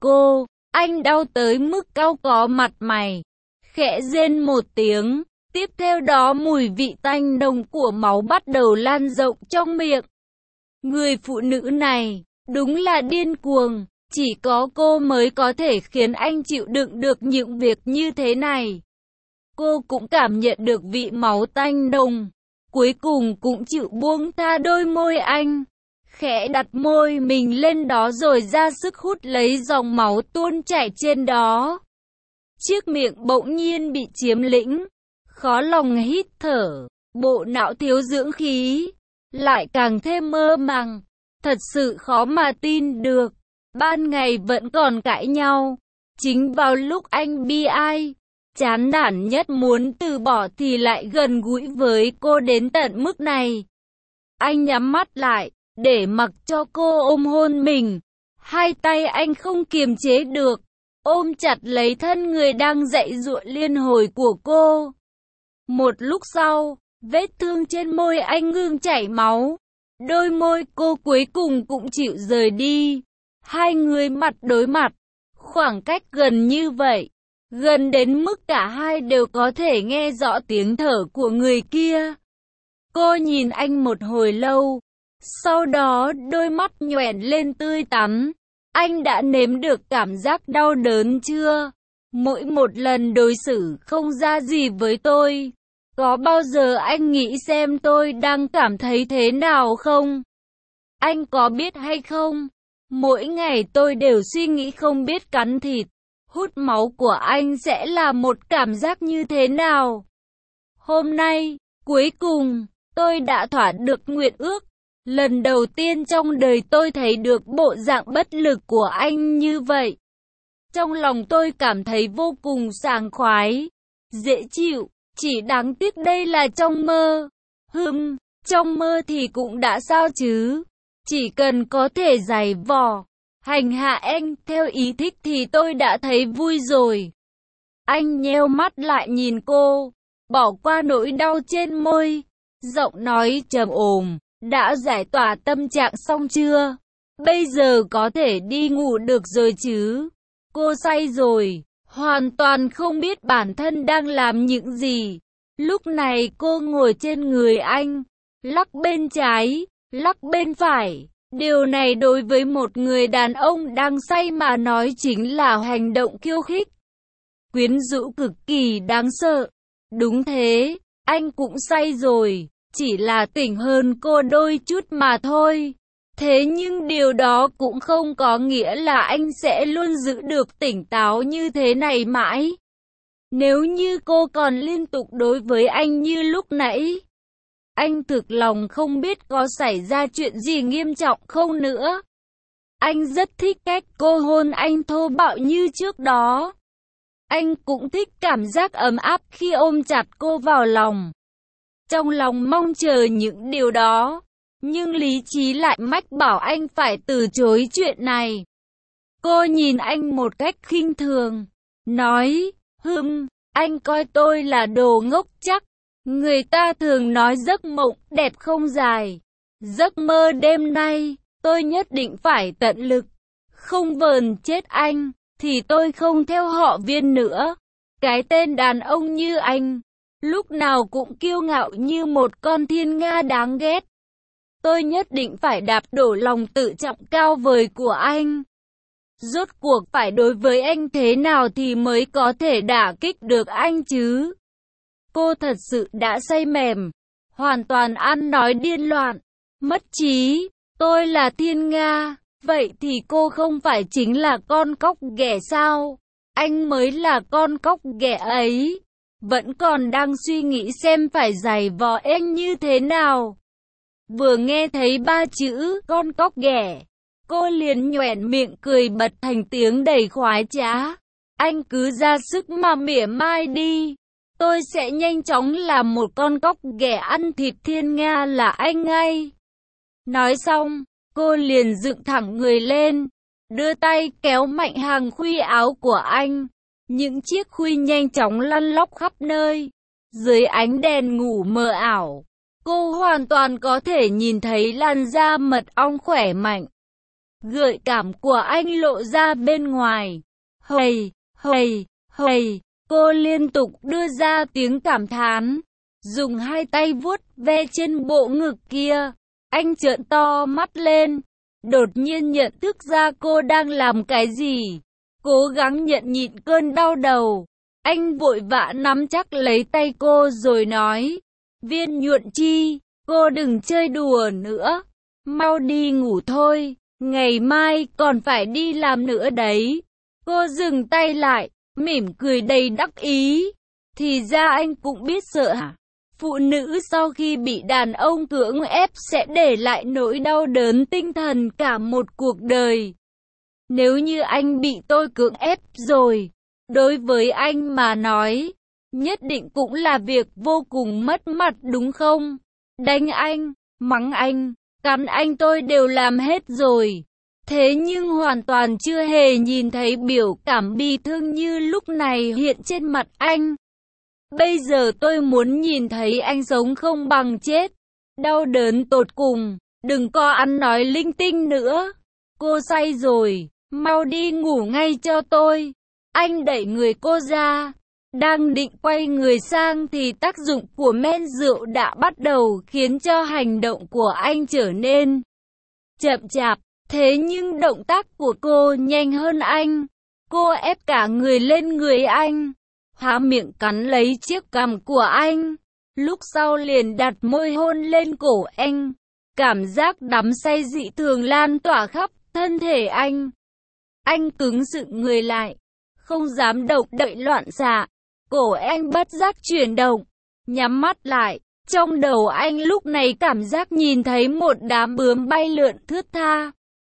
Anh đau tới mức cau có mặt mày. Khẽ rên một tiếng. Tiếp theo đó mùi vị tanh nồng của máu bắt đầu lan rộng trong miệng. Người phụ nữ này, đúng là điên cuồng. Chỉ có cô mới có thể khiến anh chịu đựng được những việc như thế này. Cô cũng cảm nhận được vị máu tanh nồng. Cuối cùng cũng chịu buông tha đôi môi anh. Khẽ đặt môi mình lên đó rồi ra sức hút lấy dòng máu tuôn chảy trên đó. Chiếc miệng bỗng nhiên bị chiếm lĩnh. Khó lòng hít thở. Bộ não thiếu dưỡng khí. Lại càng thêm mơ màng. Thật sự khó mà tin được. Ban ngày vẫn còn cãi nhau. Chính vào lúc anh bi ai, chán nản nhất muốn từ bỏ thì lại gần gũi với cô đến tận mức này. Anh nhắm mắt lại, để mặc cho cô ôm hôn mình. Hai tay anh không kiềm chế được, ôm chặt lấy thân người đang giãy giụa liên hồi của cô. Một lúc sau, vết thương trên môi anh ngưng chảy máu. Đôi môi cô cuối cùng cũng chịu rời đi. Hai người mặt đối mặt, khoảng cách gần như vậy, gần đến mức cả hai đều có thể nghe rõ tiếng thở của người kia. Cô nhìn anh một hồi lâu, sau đó đôi mắt nhoẻn lên tươi tắn. Anh đã nếm được cảm giác đau đớn chưa? Mỗi một lần đối xử không ra gì với tôi, có bao giờ anh nghĩ xem tôi đang cảm thấy thế nào không? Anh có biết hay không? Mỗi ngày tôi đều suy nghĩ không biết cắn thịt, hút máu của anh sẽ là một cảm giác như thế nào. Hôm nay, cuối cùng, tôi đã thỏa được nguyện ước. Lần đầu tiên trong đời tôi thấy được bộ dạng bất lực của anh như vậy. Trong lòng tôi cảm thấy vô cùng sảng khoái, dễ chịu, chỉ đáng tiếc đây là trong mơ. Trong mơ thì cũng đã sao chứ. Chỉ cần có thể giày vò, hành hạ anh theo ý thích thì tôi đã thấy vui rồi. Anh nheo mắt lại nhìn cô, bỏ qua nỗi đau trên môi, giọng nói trầm ổn, đã giải tỏa tâm trạng xong chưa? Bây giờ có thể đi ngủ được rồi chứ? Cô say rồi, hoàn toàn không biết bản thân đang làm những gì. Lúc này cô ngồi trên người anh, lắc bên trái, lắc bên phải. Điều này đối với một người đàn ông đang say mà nói chính là hành động khiêu khích, quyến rũ cực kỳ đáng sợ. Đúng thế, anh cũng say rồi, chỉ là tỉnh hơn cô đôi chút mà thôi. Thế nhưng điều đó cũng không có nghĩa là anh sẽ luôn giữ được tỉnh táo như thế này mãi. Nếu như cô còn liên tục đối với anh như lúc nãy, anh thực lòng không biết có xảy ra chuyện gì nghiêm trọng không nữa. Anh rất thích cách cô hôn anh thô bạo như trước đó. Anh cũng thích cảm giác ấm áp khi ôm chặt cô vào lòng. Trong lòng mong chờ những điều đó, nhưng lý trí lại mách bảo anh phải từ chối chuyện này. Cô nhìn anh một cách khinh thường, nói, anh coi tôi là đồ ngốc chắc. Người ta thường nói giấc mộng đẹp không dài. Giấc mơ đêm nay, tôi nhất định phải tận lực. Không vờn chết anh, thì tôi không theo họ Viên nữa. Cái tên đàn ông như anh, lúc nào cũng kiêu ngạo như một con thiên nga đáng ghét. Tôi nhất định phải đạp đổ lòng tự trọng cao vời của anh. Rốt cuộc phải đối với anh thế nào thì mới có thể đả kích được anh chứ? Cô thật sự đã say mềm, hoàn toàn ăn nói điên loạn, mất trí. Tôi là thiên nga, vậy thì cô không phải chính là con cóc ghẻ sao? Anh mới là con cóc ghẻ ấy. Vẫn còn đang suy nghĩ xem phải giày vò anh như thế nào. Vừa nghe thấy ba chữ con cóc ghẻ, cô liền nhoẻn miệng cười bật thành tiếng đầy khoái trá. Anh cứ ra sức mà mỉa mai đi. Tôi sẽ nhanh chóng làm một con cóc ghẻ ăn thịt thiên nga là anh ngay. Nói xong, cô liền dựng thẳng người lên, đưa tay kéo mạnh hàng khuy áo của anh. Những chiếc khuy nhanh chóng lăn lóc khắp nơi. Dưới ánh đèn ngủ mờ ảo, cô hoàn toàn có thể nhìn thấy làn da mật ong khỏe mạnh, gợi cảm của anh lộ ra bên ngoài. Hầy, hầy, hầy. Cô liên tục đưa ra tiếng cảm thán, dùng hai tay vuốt ve trên bộ ngực kia. Anh trợn to mắt lên, đột nhiên nhận thức ra cô đang làm cái gì. Cố gắng nhẫn nhịn cơn đau đầu, anh vội vã nắm chắc lấy tay cô rồi nói, Viên Nhuận Chi, cô đừng chơi đùa nữa, mau đi ngủ thôi, ngày mai còn phải đi làm nữa đấy. Cô dừng tay lại, mỉm cười đầy đắc ý. Thì ra anh cũng biết sợ hả? Phụ nữ sau khi bị đàn ông cưỡng ép sẽ để lại nỗi đau đớn tinh thần cả một cuộc đời. Nếu như anh bị tôi cưỡng ép rồi, đối với anh mà nói, nhất định cũng là việc vô cùng mất mặt đúng không? Đánh anh, mắng anh, cắn anh tôi đều làm hết rồi. Thế nhưng hoàn toàn chưa hề nhìn thấy biểu cảm bi thương như lúc này hiện trên mặt anh. Bây giờ tôi muốn nhìn thấy anh sống không bằng chết. Đau đớn tột cùng, đừng có ăn nói linh tinh nữa. Cô say rồi, mau đi ngủ ngay cho tôi. Anh đẩy người cô ra, đang định quay người sang thì tác dụng của men rượu đã bắt đầu khiến cho hành động của anh trở nên chậm chạp. Thế nhưng động tác của cô nhanh hơn anh. Cô ép cả người lên người anh, há miệng cắn lấy chiếc cằm của anh. Lúc sau liền đặt môi hôn lên cổ anh. Cảm giác đắm say dị thường lan tỏa khắp thân thể anh. Anh cứng dựng người lại, không dám động đậy loạn xạ. Cổ anh bất giác chuyển động, nhắm mắt lại. Trong đầu anh lúc này cảm giác nhìn thấy một đám bướm bay lượn thướt tha.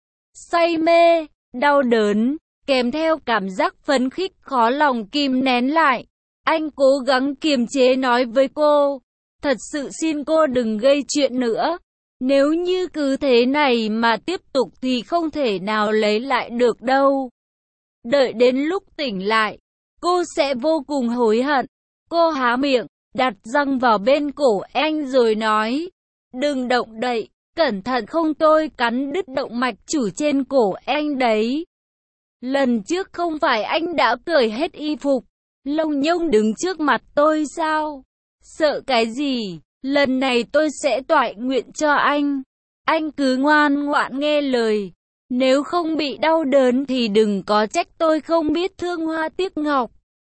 Say mê, đau đớn, kèm theo cảm giác phấn khích khó lòng kìm nén lại. Anh cố gắng kiềm chế nói với cô, thật sự xin cô đừng gây chuyện nữa. Nếu như cứ thế này mà tiếp tục thì không thể nào lấy lại được đâu. Đợi đến lúc tỉnh lại, cô sẽ vô cùng hối hận. Cô há miệng, đặt răng vào bên cổ anh rồi nói, đừng động đậy, cẩn thận không tôi cắn đứt động mạch chủ trên cổ anh đấy. Lần trước không phải anh đã cởi hết y phục, lông nhông đứng trước mặt tôi sao? Sợ cái gì? Lần này tôi sẽ toại nguyện cho anh. Anh cứ ngoan ngoãn nghe lời. Nếu không bị đau đớn thì đừng có trách tôi không biết thương hoa tiếc ngọc.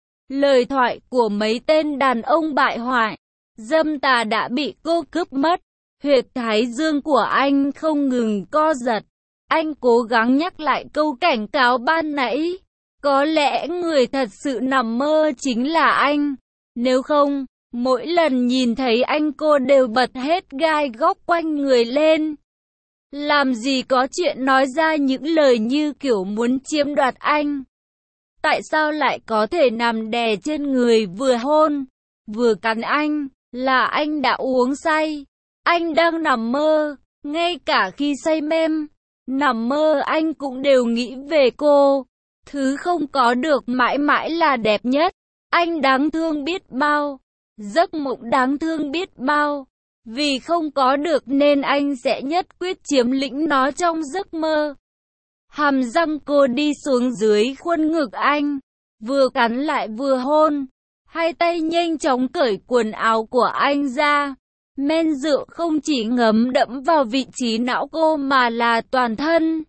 Lời thoại của mấy tên đàn ông bại hoại, dâm tà đã bị cô cướp mất. Huyệt thái dương của anh không ngừng co giật. Anh cố gắng nhắc lại câu cảnh cáo ban nãy. Có lẽ người thật sự nằm mơ chính là anh. Nếu không, mỗi lần nhìn thấy anh cô đều bật hết gai góc quanh người lên. Làm gì có chuyện nói ra những lời như kiểu muốn chiếm đoạt anh. Tại sao lại có thể nằm đè trên người vừa hôn, vừa cắn anh, là anh đã uống say. Anh đang nằm mơ, ngay cả khi say mềm, nằm mơ anh cũng đều nghĩ về cô. Thứ không có được mãi mãi là đẹp nhất. Anh đáng thương biết bao. Giấc mộng đáng thương biết bao. Vì không có được nên anh sẽ nhất quyết chiếm lĩnh nó trong giấc mơ. Hàm răng cô đi xuống dưới khuôn ngực anh, vừa cắn lại vừa hôn. Hai tay nhanh chóng cởi quần áo của anh ra. Men rượu không chỉ ngấm đẫm vào vị trí não cô mà là toàn thân.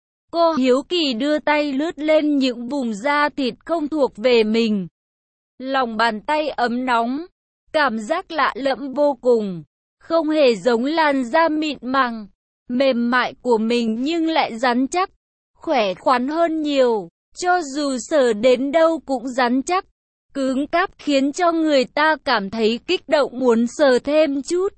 Cô hiếu kỳ đưa tay lướt lên những vùng da thịt không thuộc về mình. Lòng bàn tay ấm nóng, cảm giác lạ lẫm vô cùng. Không hề giống làn da mịn màng, mềm mại của mình nhưng lại rắn chắc, khỏe khoắn hơn nhiều. Cho dù sờ đến đâu cũng rắn chắc, cứng cáp khiến cho người ta cảm thấy kích động muốn sờ thêm chút,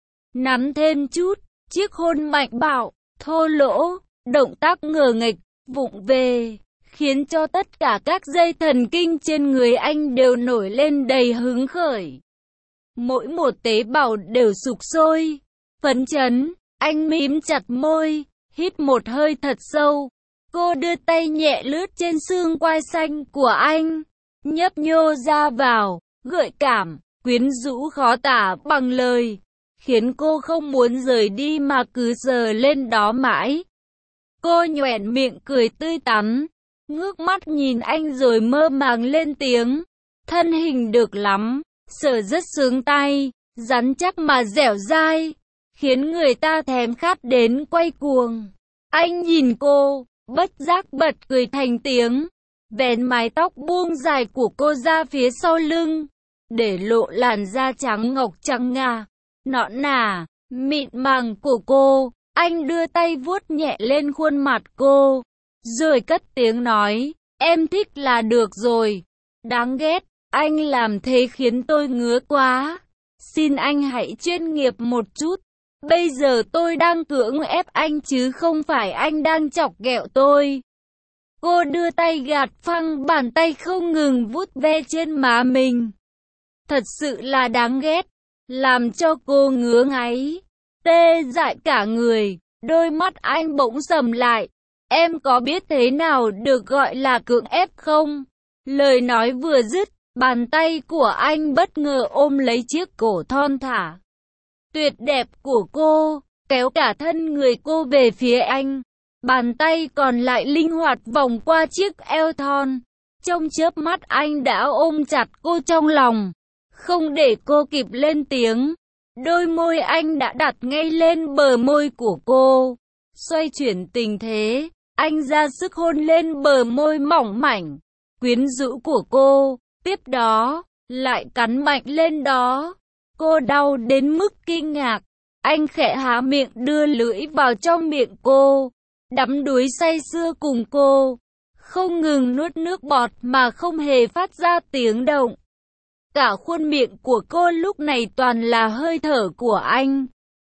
nắn thêm chút. Chiếc hôn mạnh bạo, thô lỗ, động tác ngờ nghệch, vụng về, khiến cho tất cả các dây thần kinh trên người anh đều nổi lên đầy hứng khởi. Mỗi một tế bào đều sục sôi, phấn chấn. Anh mím chặt môi, hít một hơi thật sâu. Cô đưa tay nhẹ lướt trên xương quai xanh của anh, nhấp nhô ra vào, gợi cảm, quyến rũ khó tả bằng lời, khiến cô không muốn rời đi mà cứ sờ lên đó mãi. Cô nhoẻn miệng cười tươi tắn, ngước mắt nhìn anh rồi mơ màng lên tiếng. Thân hình được lắm, sờ rất sướng tay, rắn chắc mà dẻo dai, khiến người ta thèm khát đến quay cuồng. Anh nhìn cô, bất giác bật cười thành tiếng, vén mái tóc buông dài của cô ra phía sau lưng, để lộ làn da trắng ngọc trắng ngà, nõn nà, mịn màng của cô. Anh đưa tay vuốt nhẹ lên khuôn mặt cô, rồi cất tiếng nói, em thích là được rồi. Đáng ghét, anh làm thế khiến tôi ngứa quá. Xin anh hãy chuyên nghiệp một chút. Bây giờ tôi đang cưỡng ép anh chứ không phải anh đang chọc ghẹo tôi. Cô đưa tay gạt phăng bàn tay không ngừng vuốt ve trên má mình. Thật sự là đáng ghét, làm cho cô ngứa ngáy, tê dại cả người. Đôi mắt anh bỗng sầm lại. Em có biết thế nào được gọi là cưỡng ép không? Lời nói vừa dứt, bàn tay của anh bất ngờ ôm lấy chiếc cổ thon thả, tuyệt đẹp của cô, kéo cả thân người cô về phía anh. Bàn tay còn lại linh hoạt vòng qua chiếc eo thon. Trong chớp mắt anh đã ôm chặt cô trong lòng, không để cô kịp lên tiếng. Đôi môi anh đã đặt ngay lên bờ môi của cô, Xoay chuyển tình thế, anh ra sức hôn lên bờ môi mỏng mảnh, quyến rũ của cô, tiếp đó, lại cắn mạnh lên đó. Cô đau đến mức kinh ngạc, anh khẽ há miệng đưa lưỡi vào trong miệng cô, đắm đuối say sưa cùng cô, không ngừng nuốt nước bọt mà không hề phát ra tiếng động. Cả khuôn miệng của cô lúc này toàn là hơi thở của anh.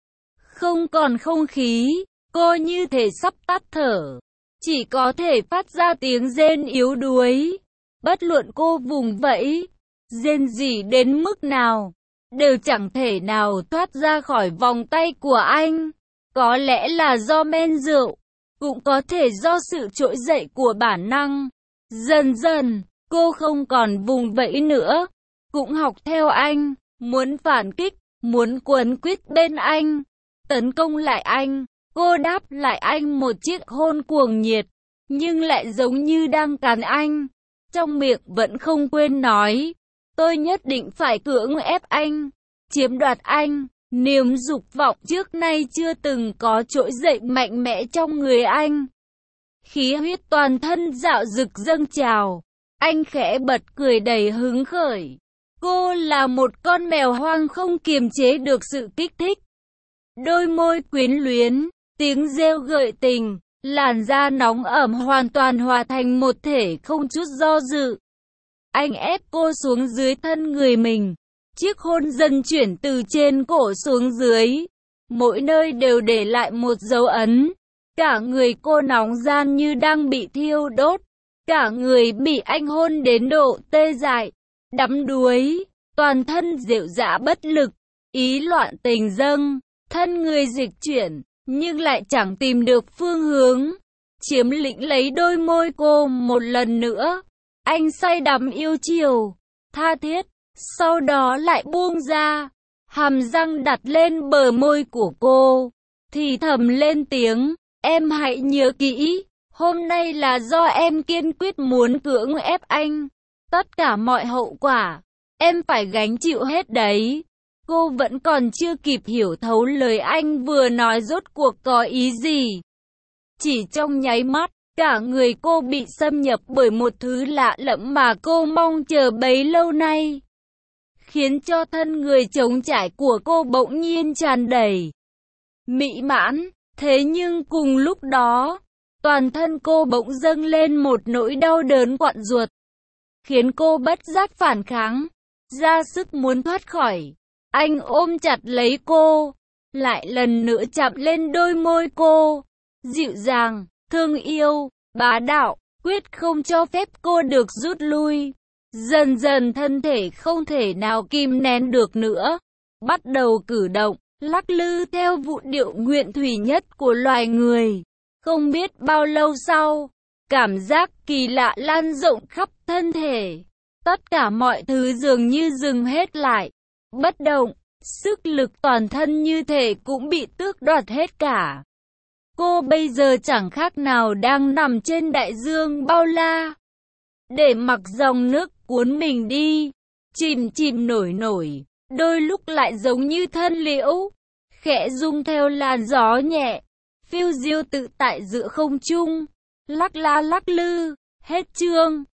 Không còn không khí, cô như thể sắp tắt thở, chỉ có thể phát ra tiếng rên yếu đuối. Bất luận cô vùng vẫy, rên rỉ đến mức nào, đều chẳng thể nào thoát ra khỏi vòng tay của anh. Có lẽ là do men rượu, cũng có thể do sự trỗi dậy của bản năng. Dần dần, cô không còn vùng vẫy nữa, cũng học theo anh, muốn phản kích, muốn quấn quýt bên anh, tấn công lại anh. Cô đáp lại anh một chiếc hôn cuồng nhiệt, nhưng lại giống như đang cắn anh. Trong miệng vẫn không quên nói, tôi nhất định phải cưỡng ép anh, chiếm đoạt anh. Niềm dục vọng trước nay chưa từng có trỗi dậy mạnh mẽ trong người anh. Khí huyết toàn thân dạo dực dâng trào. Anh khẽ bật cười đầy hứng khởi. Cô là một con mèo hoang không kiềm chế được sự kích thích. Đôi môi quyến luyến, tiếng reo gợi tình, làn da nóng ẩm hoàn toàn hòa thành một thể không chút do dự. Anh ép cô xuống dưới thân người mình. Chiếc hôn dần chuyển từ trên cổ xuống dưới. Mỗi nơi đều để lại một dấu ấn. Cả người cô nóng gian như đang bị thiêu đốt. Cả người bị anh hôn đến độ tê dại, đắm đuối, toàn thân rệu rã bất lực, ý loạn tình dâng, thân người dịch chuyển, nhưng lại chẳng tìm được phương hướng. Chiếm lĩnh lấy đôi môi cô một lần nữa. Anh say đắm yêu chiều, tha thiết, sau đó lại buông ra, hàm răng đặt lên bờ môi của cô, thì thầm lên tiếng, em hãy nhớ kỹ, hôm nay là do em kiên quyết muốn cưỡng ép anh. Tất cả mọi hậu quả, em phải gánh chịu hết đấy. Cô vẫn còn chưa kịp hiểu thấu lời anh vừa nói rốt cuộc có ý gì. Chỉ trong nháy mắt, cả người cô bị xâm nhập bởi một thứ lạ lẫm mà cô mong chờ bấy lâu nay, khiến cho thân người trống trải của cô bỗng nhiên tràn đầy mỹ mãn. Thế nhưng cùng lúc đó, toàn thân cô bỗng dâng lên một nỗi đau đớn quặn ruột, khiến cô bất giác phản kháng, ra sức muốn thoát khỏi. Anh ôm chặt lấy cô, lại lần nữa chạm lên đôi môi cô, dịu dàng, thương yêu, bá đạo, quyết không cho phép cô được rút lui. Dần dần thân thể không thể nào kìm nén được nữa, bắt đầu cử động, lắc lư theo vũ điệu nguyện thủy nhất của loài người. Không biết bao lâu sau, cảm giác kỳ lạ lan rộng khắp thân thể. Tất cả mọi thứ dường như dừng hết lại, bất động, sức lực toàn thân như thể cũng bị tước đoạt hết cả. Cô bây giờ chẳng khác nào đang nằm trên đại dương bao la, để mặc dòng nước cuốn mình đi, chìm chìm nổi nổi, đôi lúc lại giống như thân liễu, khẽ rung theo làn gió nhẹ, phiêu diêu tự tại giữa không trung, lắc la lắc lư. Hết chương.